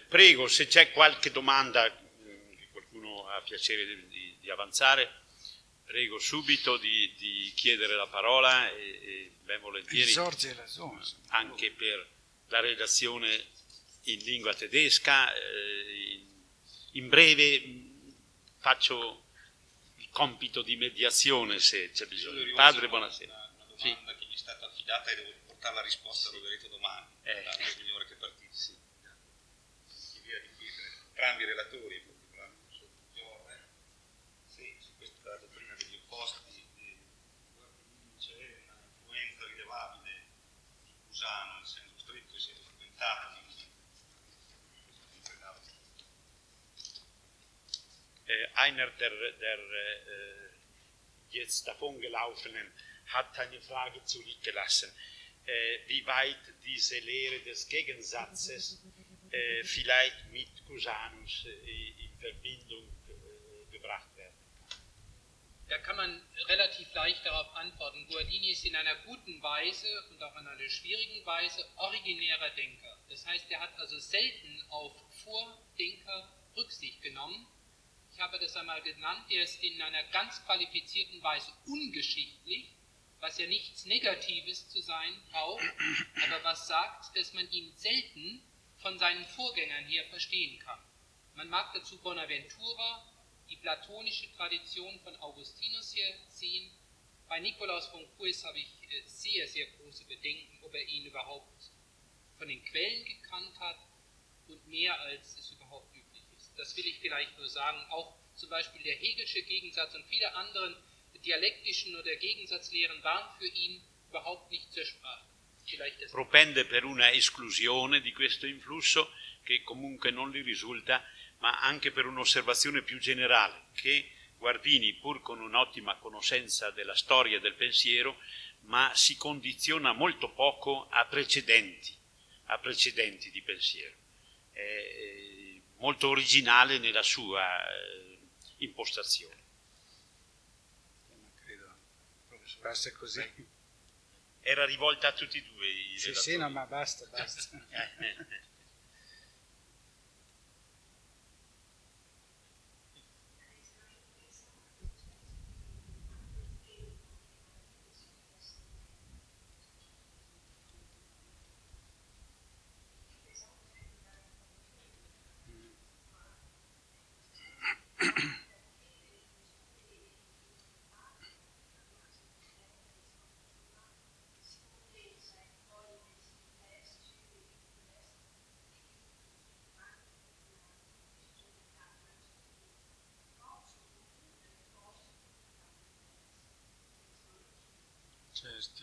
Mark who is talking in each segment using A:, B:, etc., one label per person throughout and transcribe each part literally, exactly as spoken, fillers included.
A: prego, se c'è qualche domanda che qualcuno ha piacere di, di avanzare, prego subito di, di chiedere la parola e, e ben volentieri, anche per la redazione in lingua tedesca. Eh, in, in breve faccio il compito di mediazione se c'è bisogno. Padre, buonasera.
B: Una, una domanda sì. Che gli è stata affidata e devo portare la risposta, sì. Lo vedrete domani. Eh. Il signore che partì. Sì. Chi via di qui, entrambi i relatori, in particolare il professor Fiore, sì, su questa dottrina degli opposti, Guardini c'è una influenza rilevabile di Cusano, in senso stretto, e si è documentato di
A: Einer der, der äh, jetzt davongelaufenen hat eine Frage zurückgelassen, äh, wie weit diese Lehre des Gegensatzes äh, vielleicht mit Cusanus äh, in Verbindung äh, gebracht werden kann.
C: Da kann man relativ leicht darauf antworten. Guardini ist in einer guten Weise und auch in einer schwierigen Weise originärer Denker. Das heißt, er hat also selten auf Vordenker Rücksicht genommen. Ich habe das einmal genannt, er ist in einer ganz qualifizierten Weise ungeschichtlich, was ja nichts Negatives zu sein braucht, aber was sagt, dass man ihn selten von seinen Vorgängern hier verstehen kann. Man mag dazu Bonaventura, die platonische Tradition von Augustinus hier sehen. Bei Nikolaus von Cues habe ich sehr, sehr große Bedenken, ob er ihn überhaupt von den Quellen gekannt hat und mehr als es überhaupt üblich ist. Das will ich vielleicht nur sagen. Auch zum Beispiel der Hegelsche Gegensatz und viele anderen dialektischen oder Gegensatzlehren waren für ihn überhaupt nicht zur Sprache.
A: Propende per una esclusione di questo influsso che comunque non gli risulta, ma anche per un'osservazione più generale, che Guardini, pur con un'ottima conoscenza della storia e del pensiero, ma si condiziona molto poco a precedenti, a precedenti di pensiero. È molto originale nella sua eh, impostazione.
D: Ma credo, professor, basta così.
A: Era rivolta a tutti e due i
D: sì,
A: relatori.
D: Sì, no, ma basta, basta. Certo.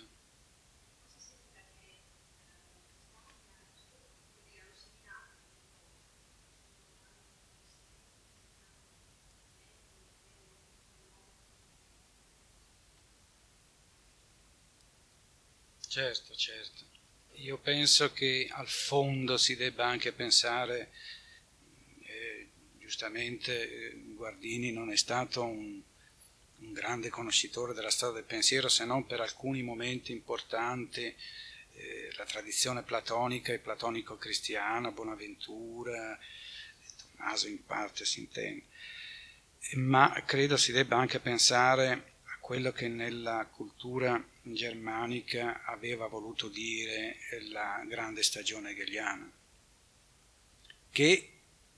D: Certo, certo. Io penso che al fondo si debba anche pensare, eh, giustamente eh, Guardini non è stato un un grande conoscitore della storia del pensiero, se non per alcuni momenti importanti, eh, la tradizione platonica e platonico-cristiana, Bonaventura, Tommaso in parte si intende, ma credo si debba anche pensare a quello che nella cultura germanica aveva voluto dire la grande stagione hegeliana, che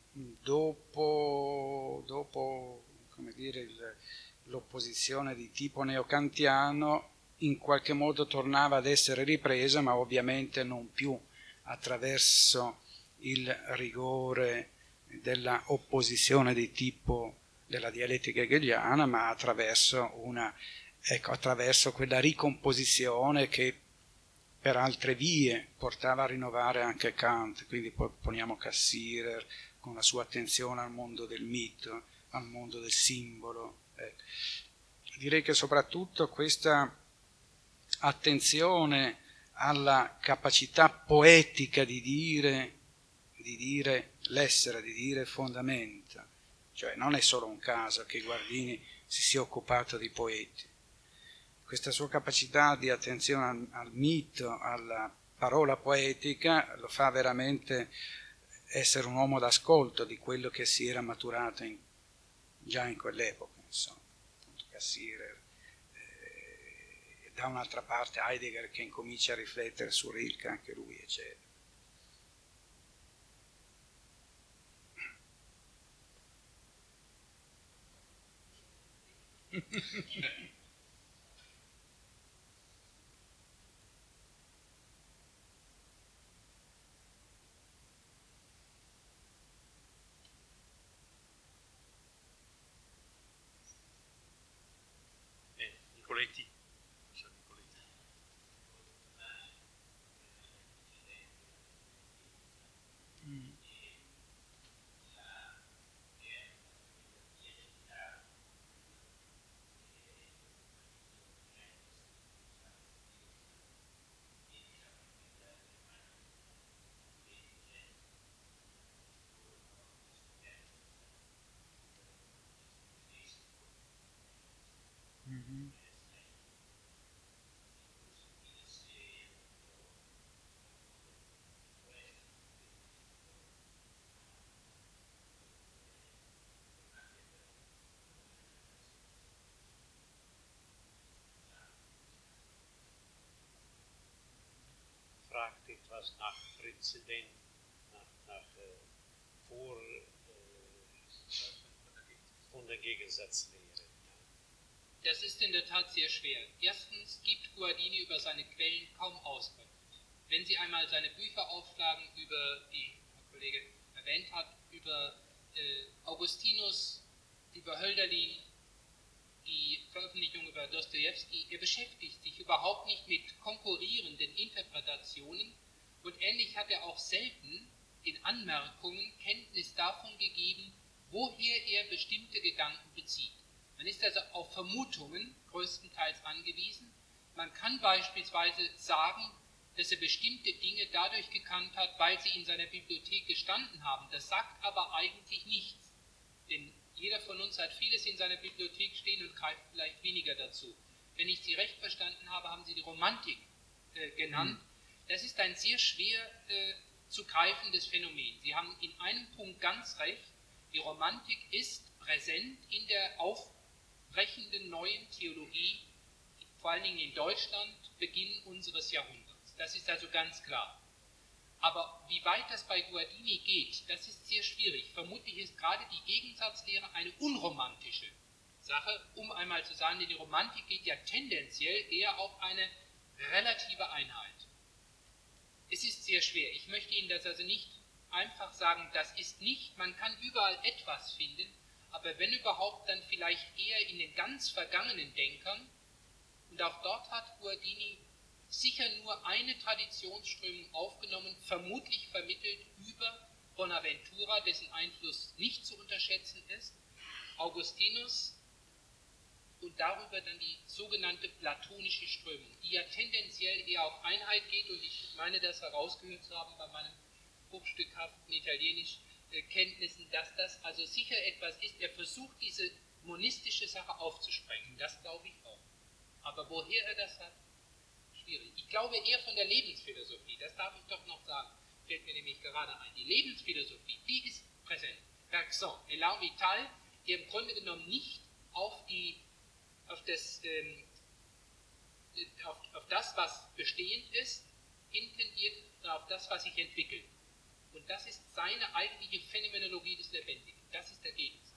D: dopo, dopo come dire, il l'opposizione di tipo neocantiano in qualche modo tornava ad essere ripresa, ma ovviamente non più attraverso il rigore della opposizione di tipo della dialettica hegeliana, ma attraverso una ecco attraverso quella ricomposizione che per altre vie portava a rinnovare anche Kant. Quindi poniamo Cassirer con la sua attenzione al mondo del mito, al mondo del simbolo. Eh, direi che soprattutto questa attenzione alla capacità poetica di dire, di dire l'essere, di dire fondamenta, cioè non è solo un caso che Guardini si sia occupato di poeti. Questa sua capacità di attenzione al, al mito, alla parola poetica, lo fa veramente essere un uomo d'ascolto di quello che si era maturato in, già in quell'epoca, insomma, appunto Cassirer, eh, e da un'altra parte Heidegger che incomincia a riflettere su Rilke, anche lui, eccetera.
A: eh, Nicoletti.
D: Mm. Mm-hmm.
A: Fragt etwas nach Präzedent, nach, nach äh, Vor, äh, von der Gegensatzlehre.
C: Das ist in der Tat sehr schwer. Erstens gibt Guardini über seine Quellen kaum Auskunft. Wenn Sie einmal seine Bücher aufschlagen, über die der Kollege erwähnt hat, über äh, Augustinus, über Hölderlin, die Veröffentlichung über Dostojewski, er beschäftigt sich überhaupt nicht mit konkurrierenden Interpretationen und ähnlich hat er auch selten in Anmerkungen Kenntnis davon gegeben, woher er bestimmte Gedanken bezieht. Man ist also auf Vermutungen größtenteils angewiesen. Man kann beispielsweise sagen, dass er bestimmte Dinge dadurch gekannt hat, weil sie in seiner Bibliothek gestanden haben. Das sagt aber eigentlich nichts, denn jeder von uns hat vieles in seiner Bibliothek stehen und greift vielleicht weniger dazu. Wenn ich Sie recht verstanden habe, haben Sie die Romantik äh, genannt. Das ist ein sehr schwer äh, zu greifendes Phänomen. Sie haben in einem Punkt ganz recht, die Romantik ist präsent in der aufbrechenden neuen Theologie, vor allen Dingen in Deutschland, Beginn unseres Jahrhunderts. Das ist also ganz klar. Aber wie weit das bei Guardini geht, das ist sehr schwierig. Vermutlich ist gerade die Gegensatzlehre eine unromantische Sache, um einmal zu sagen, denn die Romantik geht ja tendenziell eher auf eine relative Einheit. Es ist sehr schwer. Ich möchte Ihnen das also nicht einfach sagen, das ist nicht, man kann überall etwas finden, aber wenn überhaupt, dann vielleicht eher in den ganz vergangenen Denkern. Und auch dort hat Guardini sicher nur eine Traditionsströmung aufgenommen, vermutlich vermittelt über Bonaventura, dessen Einfluss nicht zu unterschätzen ist, Augustinus und darüber dann die sogenannte platonische Strömung, die ja tendenziell eher auf Einheit geht und ich meine das herausgehört zu haben bei meinen bruchstückhaften italienischen äh, Kenntnissen, dass das also sicher etwas ist, er versucht diese monistische Sache aufzusprengen, das glaube ich auch. Aber woher er das hat, schwierig. Ich glaube eher von der Lebensphilosophie, das darf ich doch noch sagen, fällt mir nämlich gerade ein. Die Lebensphilosophie, die ist präsent. Bergson, Elan Vital, der im Grunde genommen nicht auf, die, auf, das, ähm, auf, auf das, was bestehend ist, intendiert, sondern auf das, was sich entwickelt. Und das ist seine eigentliche Phänomenologie des Lebendigen. Das ist der Gegensatz.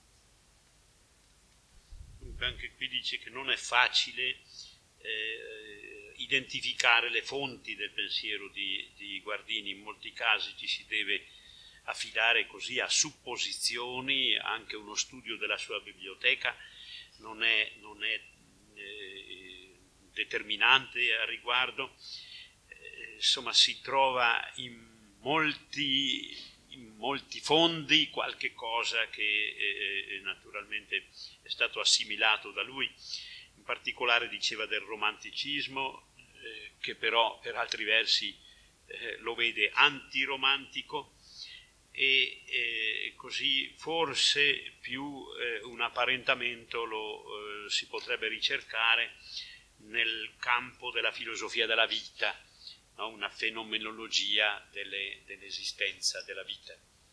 A: Dunque anche qui dice che non è facile eh, identificare le fonti del pensiero di, di Guardini, in molti casi ci si deve affidare così a supposizioni, anche uno studio della sua biblioteca non è, non è eh, determinante a riguardo, eh, insomma si trova in molti, in molti fondi qualche cosa che eh, naturalmente è stato assimilato da lui. In particolare diceva del romanticismo, eh, che però per altri versi eh, lo vede antiromantico, e eh, così forse più eh, un apparentamento lo eh, si potrebbe ricercare nel campo della filosofia della vita, no? Una fenomenologia delle, dell'esistenza della vita.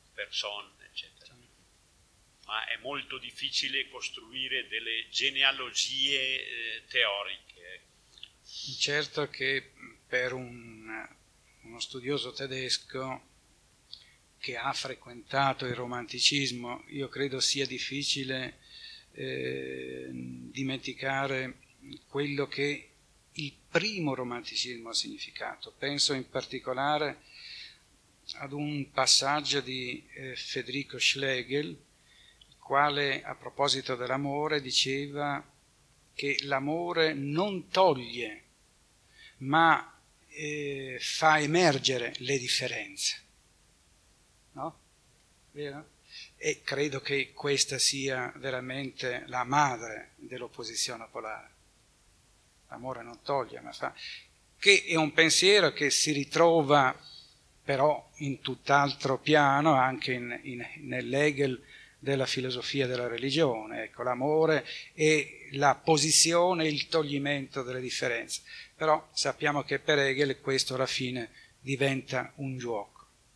A: persone, eccetera. Ma è molto difficile costruire delle genealogie eh, teoriche.
D: Certo che per un, uno studioso tedesco che ha frequentato il romanticismo, io credo sia difficile eh, dimenticare quello che il primo romanticismo ha significato. Penso in particolare ad un passaggio di eh, Federico Schlegel, il quale a proposito dell'amore diceva che l'amore non toglie, ma eh, fa emergere le differenze. No? Vero? E credo che questa sia veramente la madre dell'opposizione polare. L'amore non toglie, ma fa... che è un pensiero che si ritrova però in tutt'altro piano, anche in, in, nell'Hegel della filosofia della religione. Ecco, l'amore è la posizione, il toglimento delle differenze. Però sappiamo che per Hegel questo alla fine diventa un gioco.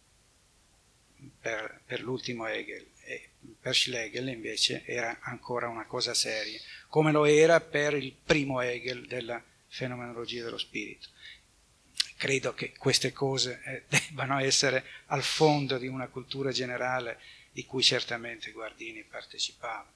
D: Per, per l'ultimo Hegel, e per Schlegel invece era ancora una cosa seria, come lo era per il primo Hegel della fenomenologia dello spirito. Credo che queste cose eh, debbano essere al fondo di una cultura generale di cui certamente Guardini partecipava.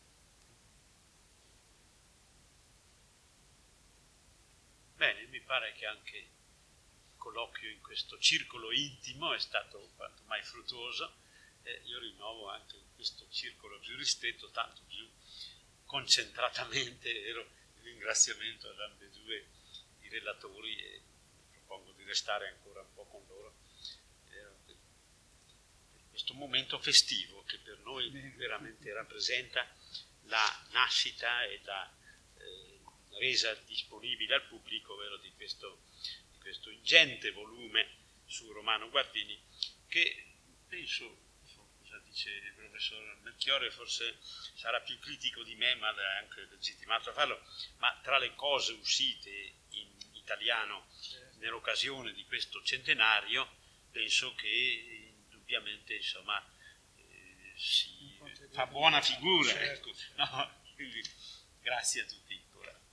A: Bene, mi pare che anche il colloquio in questo circolo intimo è stato quanto mai fruttuoso. Eh, io rinnovo anche in questo circolo più ristretto, tanto più concentratamente, vero, il ringraziamento ad ambedue i relatori e propongo di restare ancora un po' con loro eh, per questo momento festivo che per noi veramente rappresenta la nascita e la eh, resa disponibile al pubblico, vero, di questo, di questo ingente volume su Romano Guardini, che penso, cosa dice il professor Melchiorre, forse sarà più critico di me, ma è anche legittimato a farlo, ma tra le cose uscite in italiano nell'occasione di questo centenario, penso che indubbiamente, insomma, eh, si fa buona figura. Ecco. No? Quindi, grazie a tutti ancora.